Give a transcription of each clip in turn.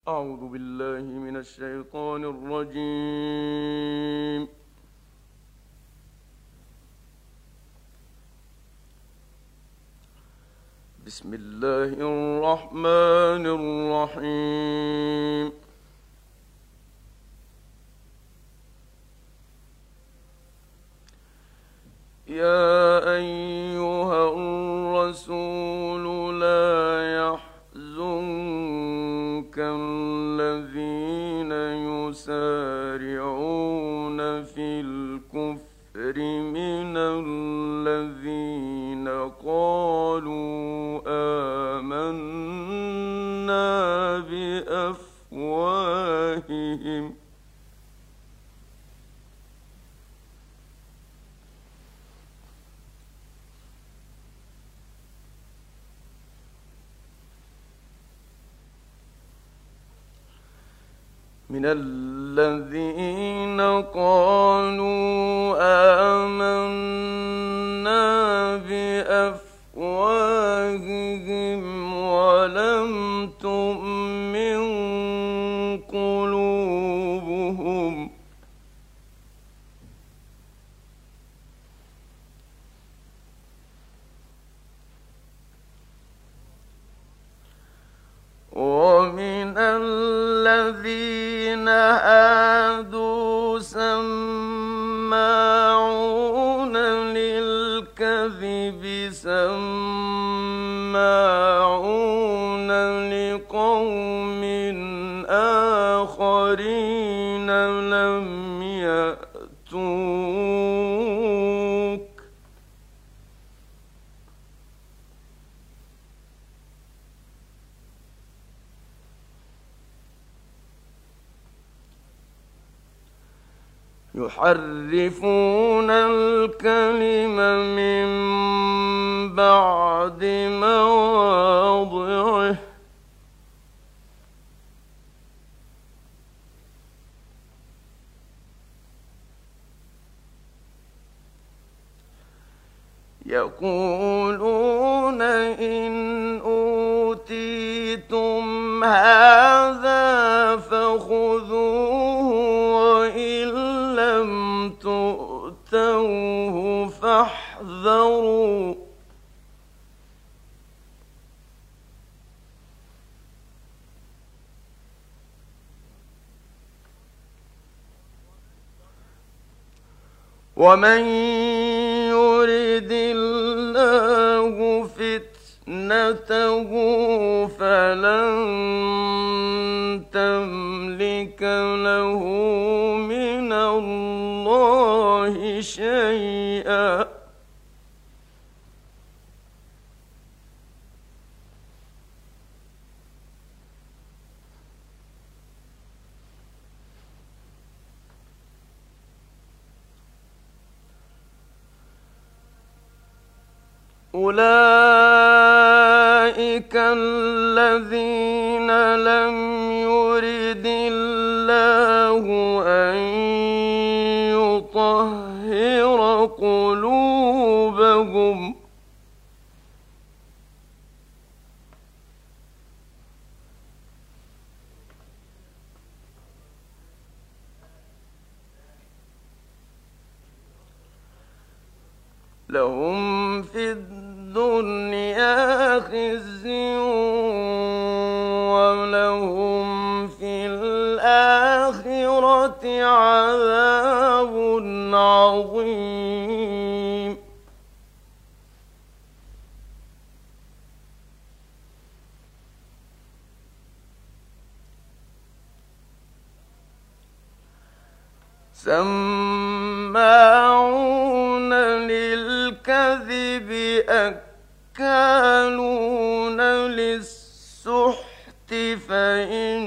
أعوذ بالله من الشيطان الرجيم. بسم الله الرحمن الرحيم. يا أيها الرسول لا يحزنك الذين يسارعون في الكفر من الذين قالوا آمنا بأفواههم ولم تؤمن قلوبهم ومن الذين هادوا سماعون للكذب سماعون لقوم آخرين لم يأتوك يحرفون الكلم من بعد مواضعه يقولون إن أوتيتم هذا فخذوه وإن لم تؤتوه فاحذروا ومن يرد الله فتنته فلن تملك له من الله شيئا أولئك الذين لم يرد الله أن يطهر قلوبهم لهم في الدنيا خزي ولهم في الآخرة عذاب عظيم سماعون للكذب أكالون للسحت فإن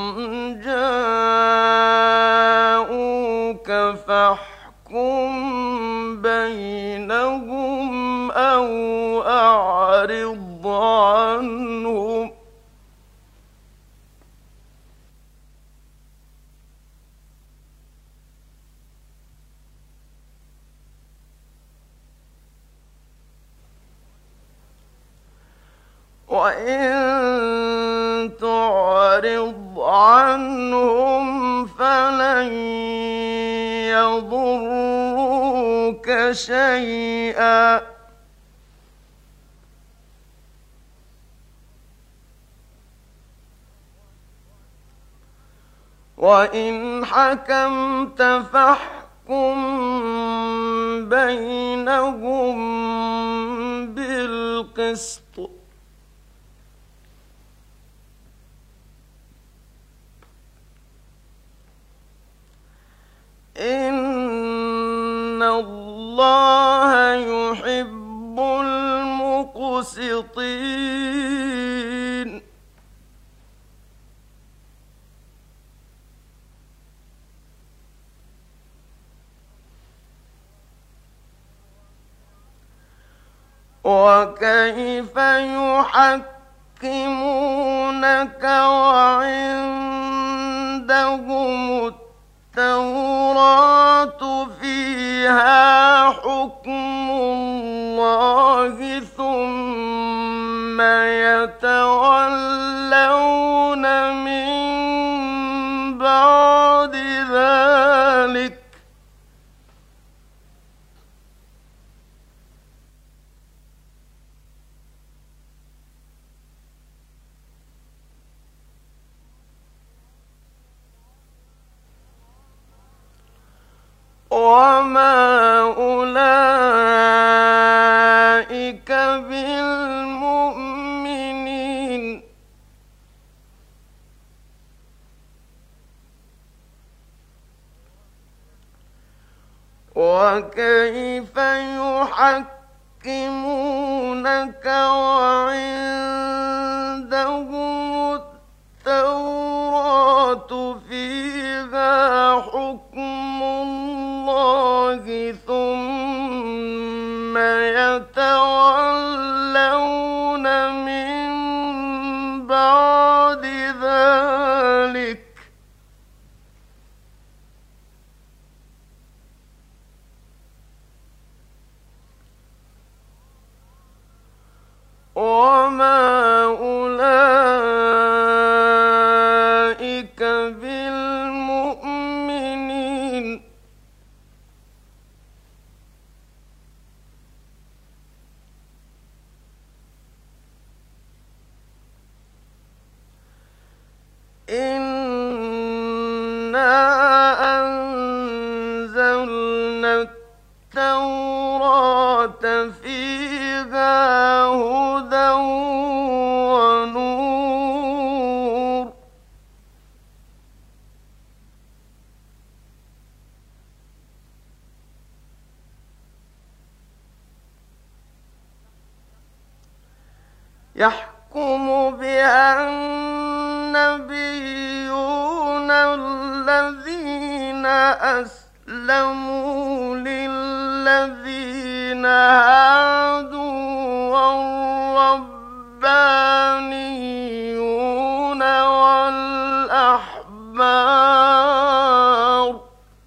جاءوك فاحكم بينهم أو أعرض عنهم وإن تعرض أعرض عنهم فلن يضروك شيئا وإن حكمت فاحكم بينهم بالقسط إن الله يحب المقسطين وكيف يحكمونك وعندهم التوراة فيها حكم الله ثم يتولون من بعد ذلك وما أولئك بالمؤمنين وكيف يحكمونك وعندهم التوراة فيها حكم الله ثم يتولون من بعد ذلك وما أولئك بالمؤمنين إنا أنزلنا التوراة فيها هدى ونور يحكم بها النبيون الذين أسلموا للذين هادوا والربانيون والأحبار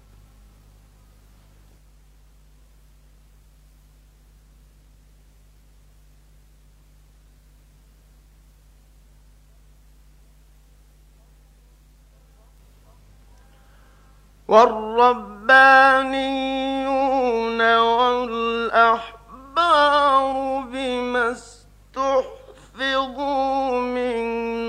والأحبار بما استحفظوا من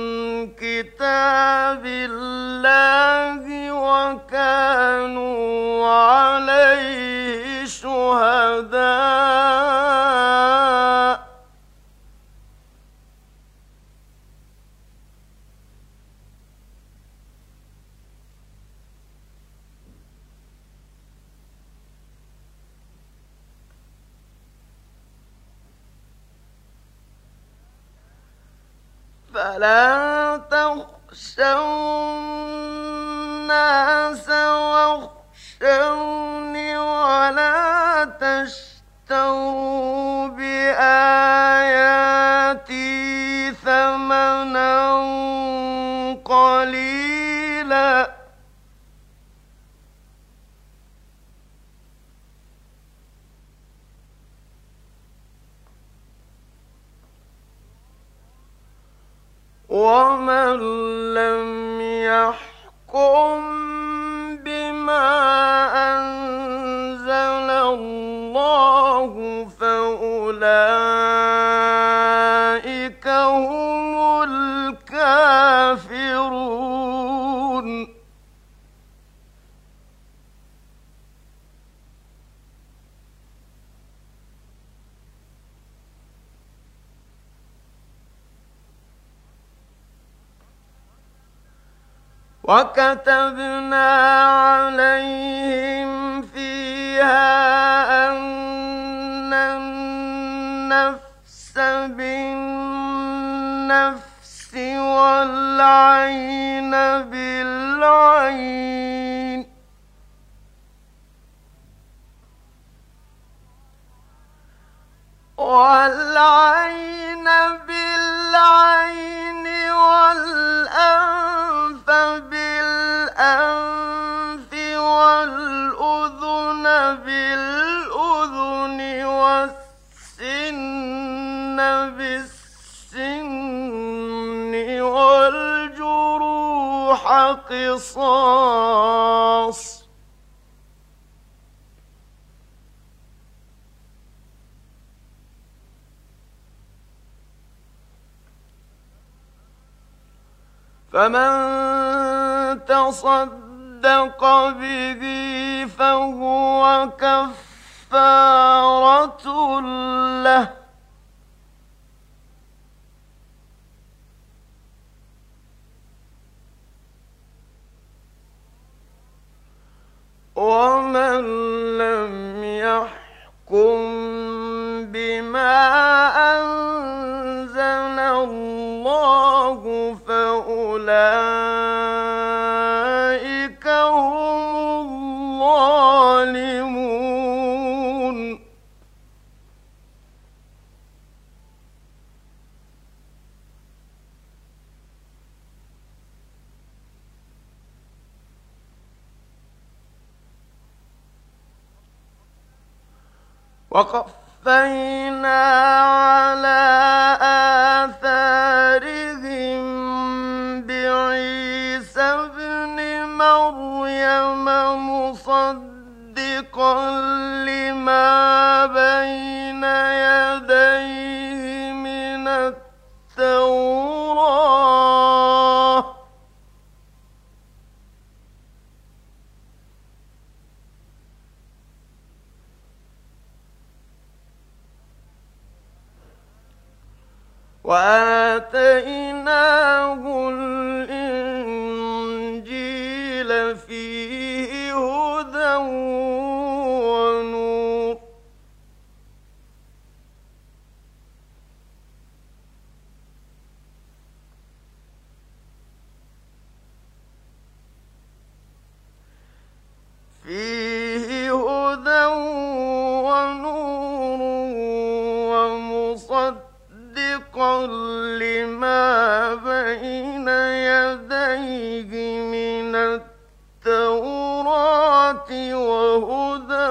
كتاب الله وكانوا عليه شهداء فلا تخشوا الناس واخشوني ولا تشتروا بآياتي ثمنا قليلا ومن لم يحكم بما أنزل الله فأولئك هم الكافرون. وكتبنا عليهم فيها أن النفس بالنفس والعين بالعين والعين بالعين والأنف بالأنف والأذن بالأذن والسن بالسن والجروح قصاص. فمن تصدق به فهو كفارة له ومن لم يحكم بما أنزل الله فأولئك هم الظالمون. وقفينا على آثارهم بعيسى ابن مريم مصدقا لما بين يديه من التوراة وآتيناه الإنجيل فيه هدى ونور ومصدقا لما بين يديه من التوراة وهدى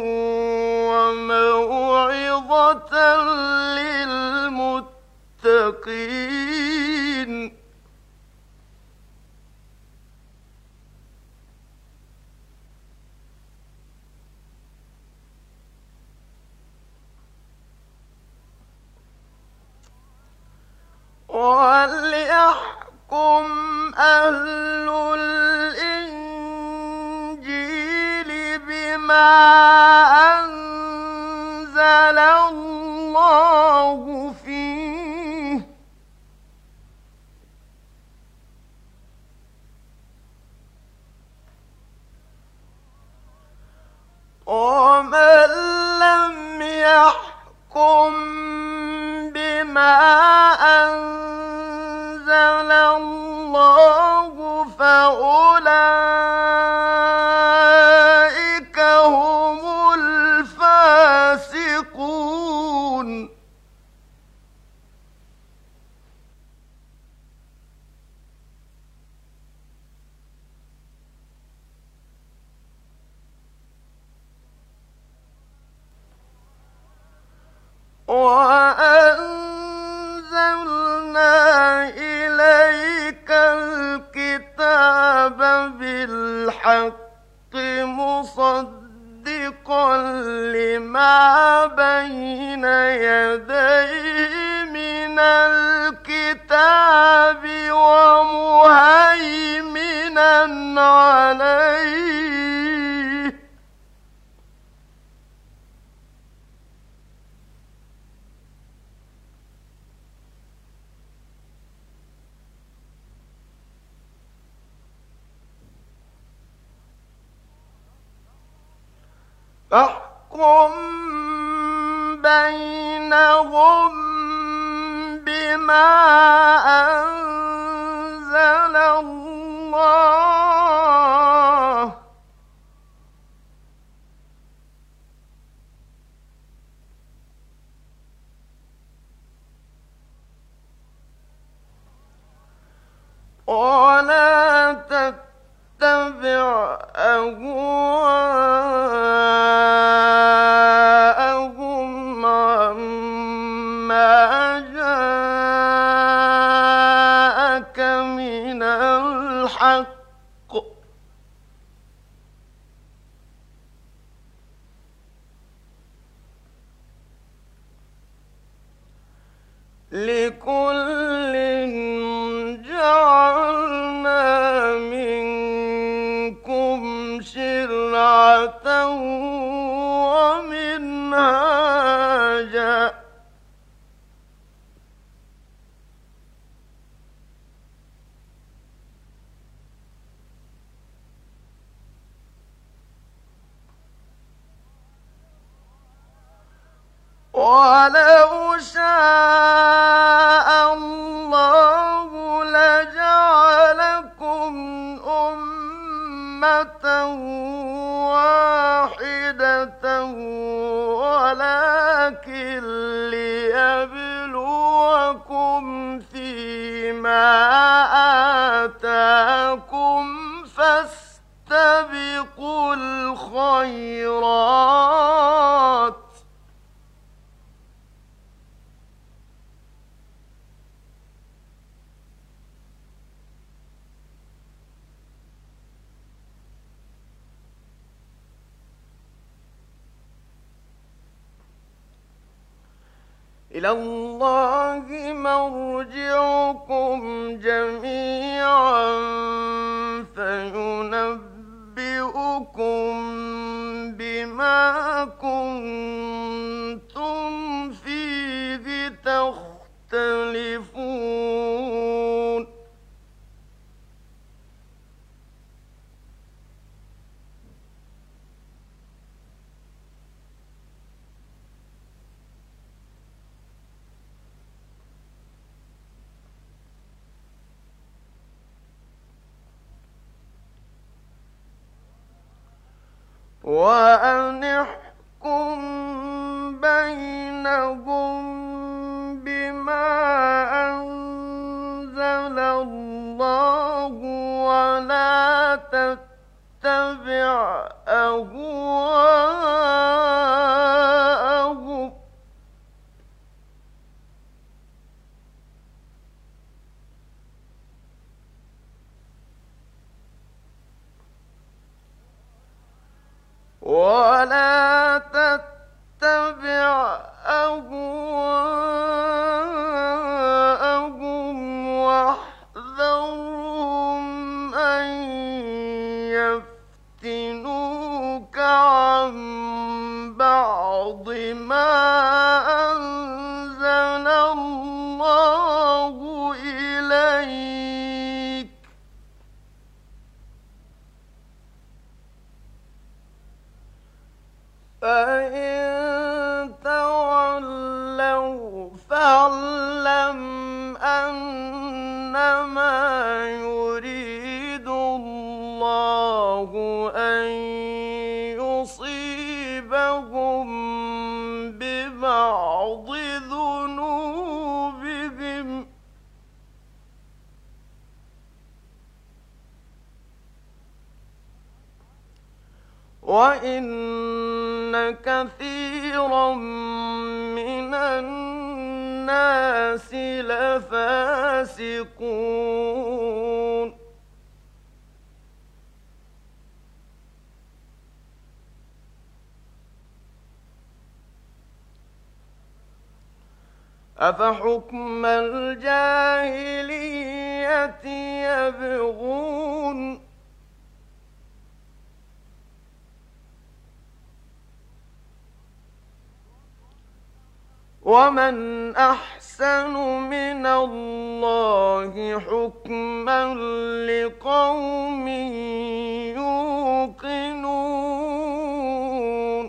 وموعظة للمتقين. وليحكم أهل الإنجيل بما أنزل الله فيه ومن لم يحكم بما أنزل الله فأولئك هم الفاسقون. وأنزلنا إليك بالحق مصدقا لما بين يديه من الكتاب ومهيمنا عليه فاحكم بينهم بما أنزل الله ولا تتبع أهواءهم عما جاءك من الحق لكل جعلنا منكم شرعة ومنهاجا ولو شاء الله لجعلكم أمة واحدة ولكن ليبلوكم فيما آتاكم فاستبقوا الخيرات إلى الله مرجعكم جميعا فينبئكم بما كنتم فيه تختلفون وأن احكم بينهم بما أنزل الله ولا تتبع أهواءهم ولا تتبع أهواءهم واحذرهم أن يفتنوك عن بعض ما أنزل الله إليك فإن تولوا فاعلم أنما يريد الله أن يصيبهم ببعض ذنوبهم وإن كثيرا من الناس لفاسقون أفحكم الجاهلية يبغون ومن أحسن من الله حكما لقوم يوقنون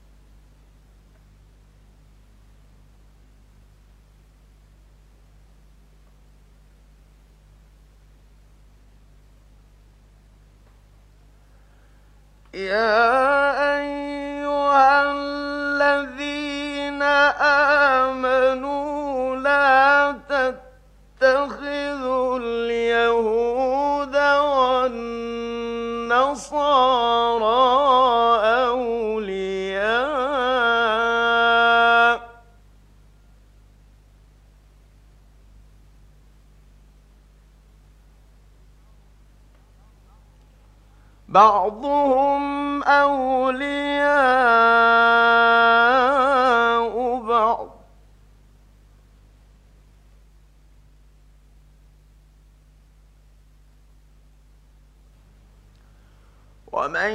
يا أيها الذين آمنوا لا تتخذوا اليهود والنصارى أولياء بعضهم أولياء بعض ومن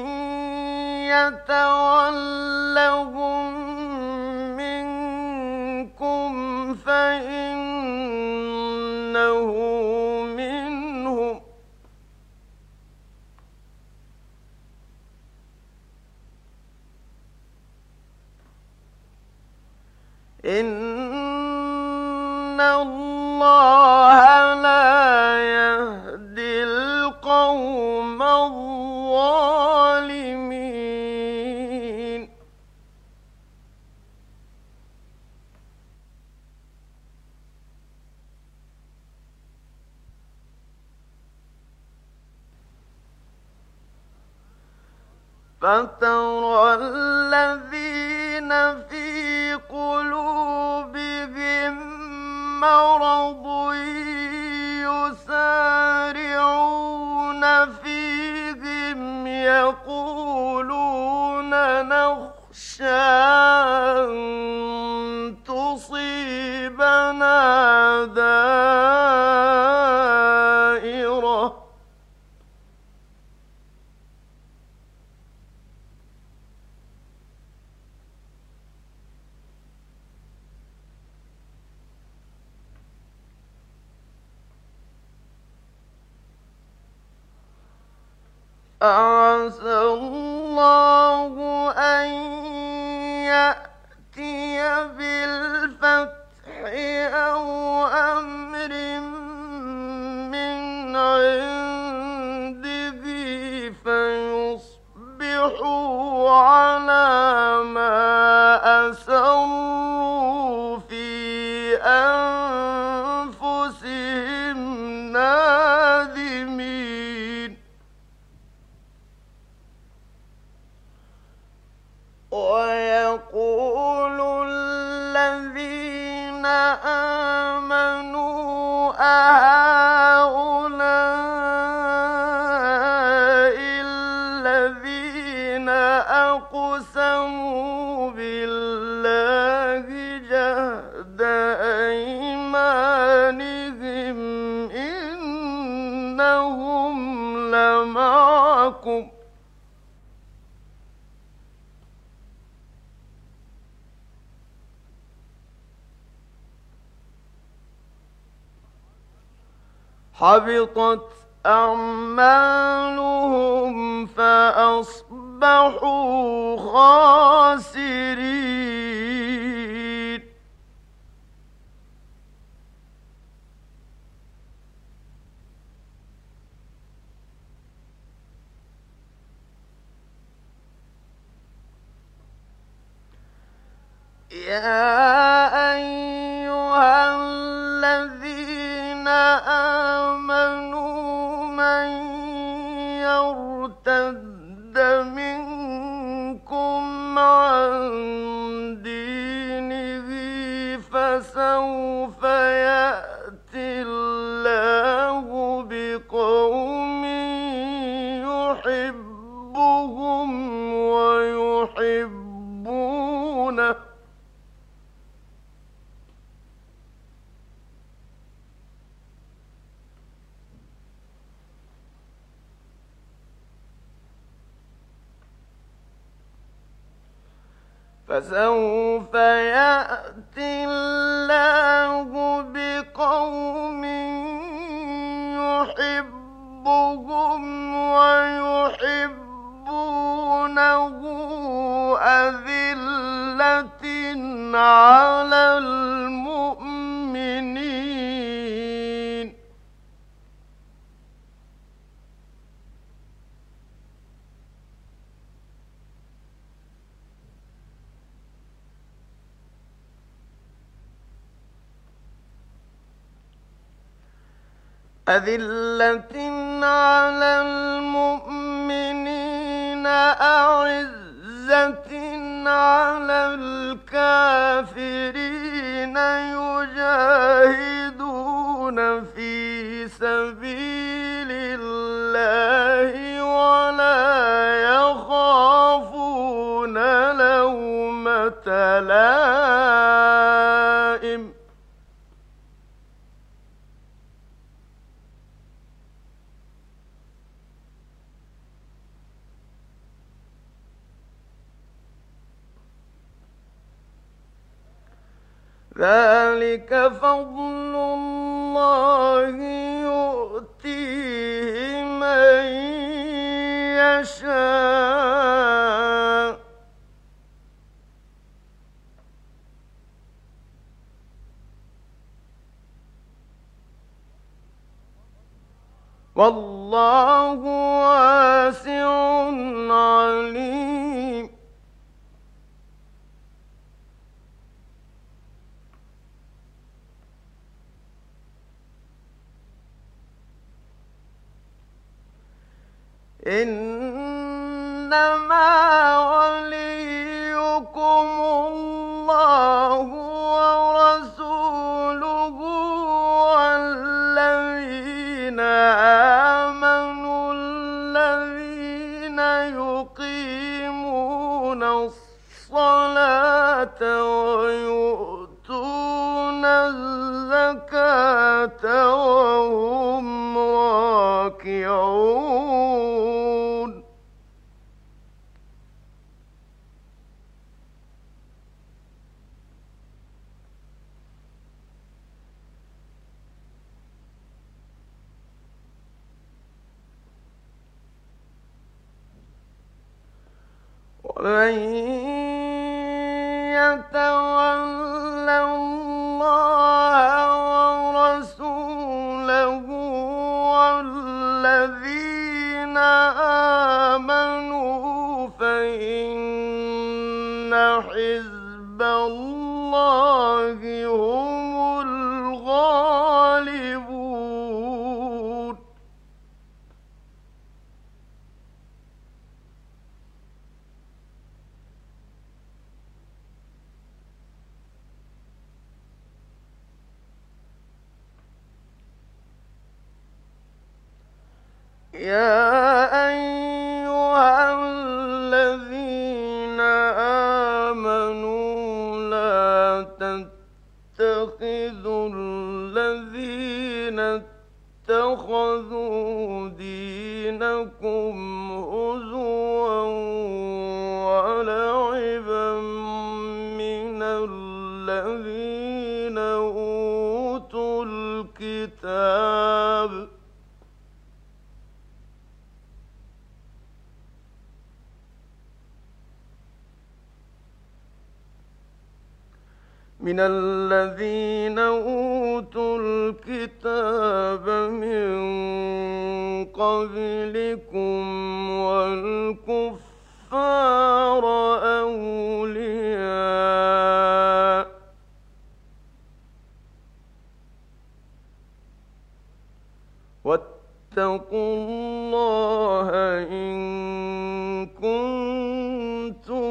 يتولهم منكم فإنه منهم إن الله لا يهدي القوم الظالمين فترى الذين في قلوبهم مرض يسارعون فيهم يقولون نخشى أن تصيبنا دائرة أعسى الله أن يأتي بالفتح أو أمر من عنده فيصبحوا على ما أسروا في أنفسهم نادمين ويقول الذين آمنوا أهؤلاء الذين أقسموا بالله جهد أيمانهم إنهم لمعكم حبطت أعمالهم فأصبحوا خاسرين يا أيها الذين آمنوا من يرتد منكم عن دينه فسوف يأتي الله بقوم يحبهم ويحبونه فسوف يأتي الله بقوم يحبهم ويحبونه أذلة على المؤمنين أذلة على المؤمنين أعزة على الكافرين يجاهدون في سبيل الله ولا يخافون لومة لائم ذلك فضل الله يؤتيه من يشاء والله واسع عليم إنما وليكم الله ورسوله والذين آمنوا الذين يقيمون الصلاة ويؤتون الزكاة وهم راكعون ومن يتول الله ورسوله والذين آمنوا فإن حزب الله هم الغالبون يا أيها الذين آمنوا لا تتخذوا الذين اتخذوا دينكم هزوا ولعبا من الذين أوتوا الكتاب من قبلكم والكفار أولياء واتقوا الله إن كنتم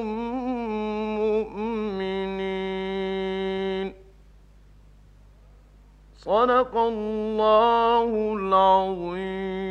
مؤمنين صدق الله العظيم.